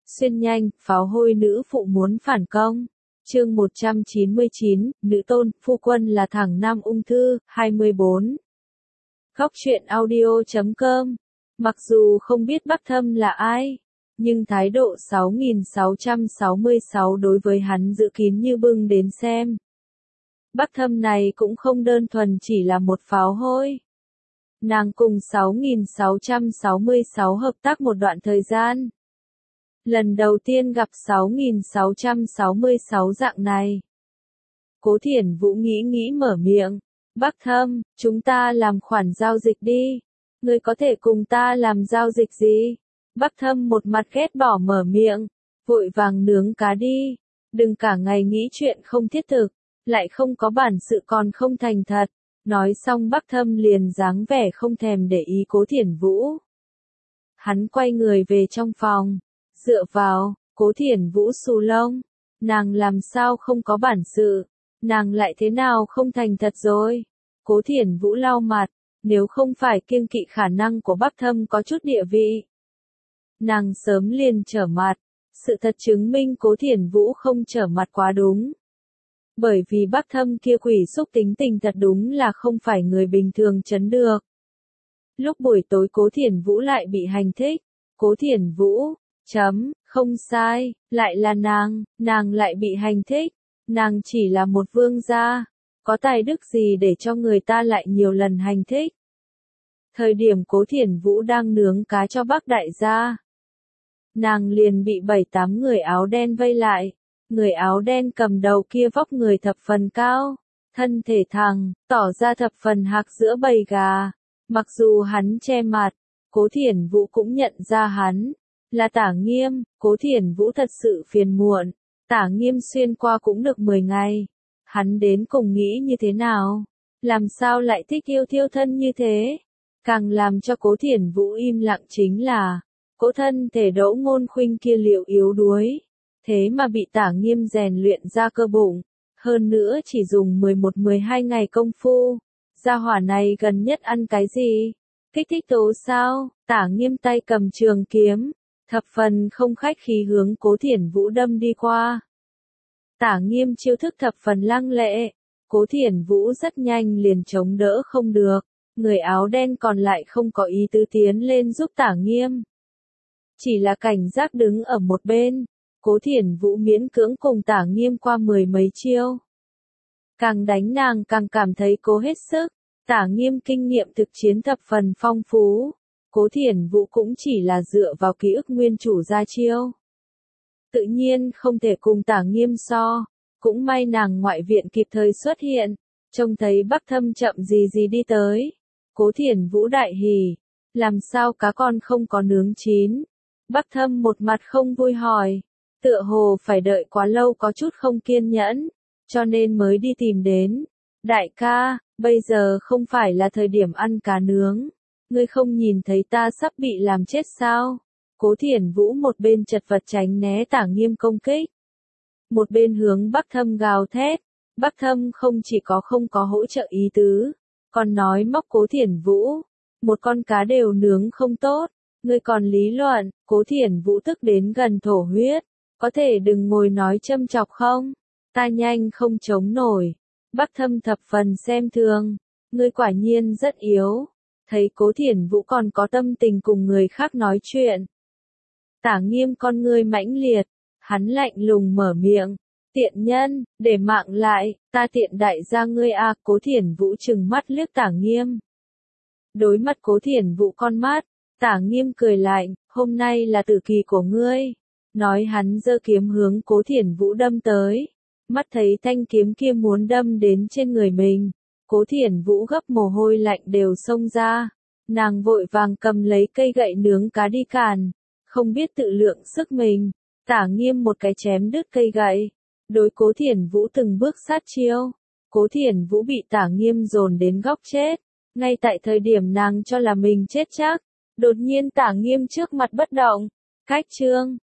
Xuyên nhanh, pháo hôi nữ phụ muốn phản công. Chương 199, nữ tôn, phu quân là thằng nam ung thư, 24. Góc truyện audio.com. Mặc dù không biết Bắc Thâm là ai, nhưng thái độ 6666 đối với hắn giữ kín như bưng đến xem. Bắc Thâm này cũng không đơn thuần chỉ là một pháo hôi. Nàng cùng 6666 hợp tác một đoạn thời gian. Lần đầu tiên gặp 6666 dạng này. Cố Thiển Vũ nghĩ mở miệng. Bắc Thâm, chúng ta làm khoản giao dịch đi. Ngươi có thể cùng ta làm giao dịch gì? Bắc Thâm một mặt ghét bỏ mở miệng. Vội vàng nướng cá đi. Đừng cả ngày nghĩ chuyện không thiết thực. Lại không có bản sự còn không thành thật. Nói xong Bắc Thâm liền dáng vẻ không thèm để ý Cố Thiển Vũ. Hắn quay người về trong phòng. Dựa vào, Cố Thiển Vũ xù lông. Nàng làm sao không có bản sự. Nàng lại thế nào không thành thật rồi. Cố Thiển Vũ lau mặt. Nếu không phải kiêng kỵ khả năng của Bắc Thâm có chút địa vị, nàng sớm liền trở mặt. Sự thật chứng minh Cố Thiển Vũ không trở mặt quá đúng. Bởi vì Bắc Thâm kia quỷ xúc tính tình thật đúng là không phải người bình thường chấn được. Lúc buổi tối Cố Thiển Vũ lại bị hành thích. Cố Thiển Vũ, không sai, lại là nàng lại bị hành thích. Nàng chỉ là một vương gia, có tài đức gì để cho người ta lại nhiều lần hành thích. Thời điểm Cố Thiển Vũ đang nướng cá cho Bắc đại gia, nàng liền bị 7-8 người áo đen vây lại. Người áo đen cầm đầu kia vóc người thập phần cao, thân thể thẳng, tỏ ra thập phần hạc giữa bầy gà. Mặc dù hắn che mặt, Cố Thiển Vũ cũng nhận ra hắn là Tả Nghiêm. Cố Thiển Vũ thật sự phiền muộn. Tả Nghiêm xuyên qua cũng được 10 ngày. Hắn đến cùng nghĩ như thế nào? Làm sao lại thích yêu thiêu thân như thế? Càng làm cho Cố Thiển Vũ im lặng chính là cố thân thể Đỗ Ngôn Khuynh kia liệu yếu đuối. Thế mà bị Tả Nghiêm rèn luyện ra cơ bụng. Hơn nữa chỉ dùng 11-12 ngày công phu. Gia hỏa này gần nhất ăn cái gì? Kích thích tố sao? Tả Nghiêm tay cầm trường kiếm. Thập phần không khách khí hướng Cố Thiển Vũ đâm đi qua. Tả Nghiêm chiêu thức thập phần lăng lệ. Cố Thiển Vũ rất nhanh liền chống đỡ không được. Người áo đen còn lại không có ý tứ tiến lên giúp Tả Nghiêm. Chỉ là cảnh giác đứng ở một bên. Cố Thiển Vũ miễn cưỡng cùng Tả Nghiêm qua 10 mấy chiêu. Càng đánh nàng càng cảm thấy cố hết sức. Tả Nghiêm kinh nghiệm thực chiến thập phần phong phú. Cố Thiển Vũ cũng chỉ là dựa vào ký ức nguyên chủ ra chiêu. Tự nhiên không thể cùng Tả Nghiêm so. Cũng may nàng ngoại viện kịp thời xuất hiện. Trông thấy Bắc Thâm chậm gì đi tới. Cố Thiển Vũ đại hỉ. Làm sao cá con không có nướng chín? Bắc Thâm một mặt không vui hỏi. Tựa hồ phải đợi quá lâu có chút không kiên nhẫn. Cho nên mới đi tìm đến. Đại ca, bây giờ không phải là thời điểm ăn cá nướng. Ngươi không nhìn thấy ta sắp bị làm chết sao? Cố Thiển Vũ một bên chật vật tránh né Tả Nghiêm công kích. Một bên hướng Bắc Thâm gào thét. Bắc Thâm không chỉ có không có hỗ trợ ý tứ. Còn nói móc Cố Thiển Vũ. Một con cá đều nướng không tốt. Ngươi còn lý luận. Cố Thiển Vũ tức đến gần thổ huyết. Có thể đừng ngồi nói châm chọc không? Ta nhanh không chống nổi. Bắc Thâm thập phần xem thường. Ngươi quả nhiên rất yếu. Thấy Cố Thiển Vũ còn có tâm tình cùng người khác nói chuyện. Tả Nghiêm con ngươi mãnh liệt. Hắn lạnh lùng mở miệng. Tiện nhân, để mạng lại, ta tiện đại gia ngươi à. Cố Thiển Vũ trừng mắt liếc Tả Nghiêm. Đối mặt Cố Thiển Vũ con mắt, Tả Nghiêm cười lạnh, hôm nay là tử kỳ của ngươi. Nói hắn giơ kiếm hướng Cố Thiển Vũ đâm tới. Mắt thấy thanh kiếm kia muốn đâm đến trên người mình. Cố Thiển Vũ gấp mồ hôi lạnh đều xông ra. Nàng vội vàng cầm lấy cây gậy nướng cá đi càn. Không biết tự lượng sức mình. Tả Nghiêm một cái chém đứt cây gậy. Đối Cố Thiển Vũ từng bước sát chiêu. Cố Thiển Vũ bị Tả Nghiêm dồn đến góc chết. Ngay tại thời điểm nàng cho là mình chết chắc. Đột nhiên Tả Nghiêm trước mặt bất động. Cách chương.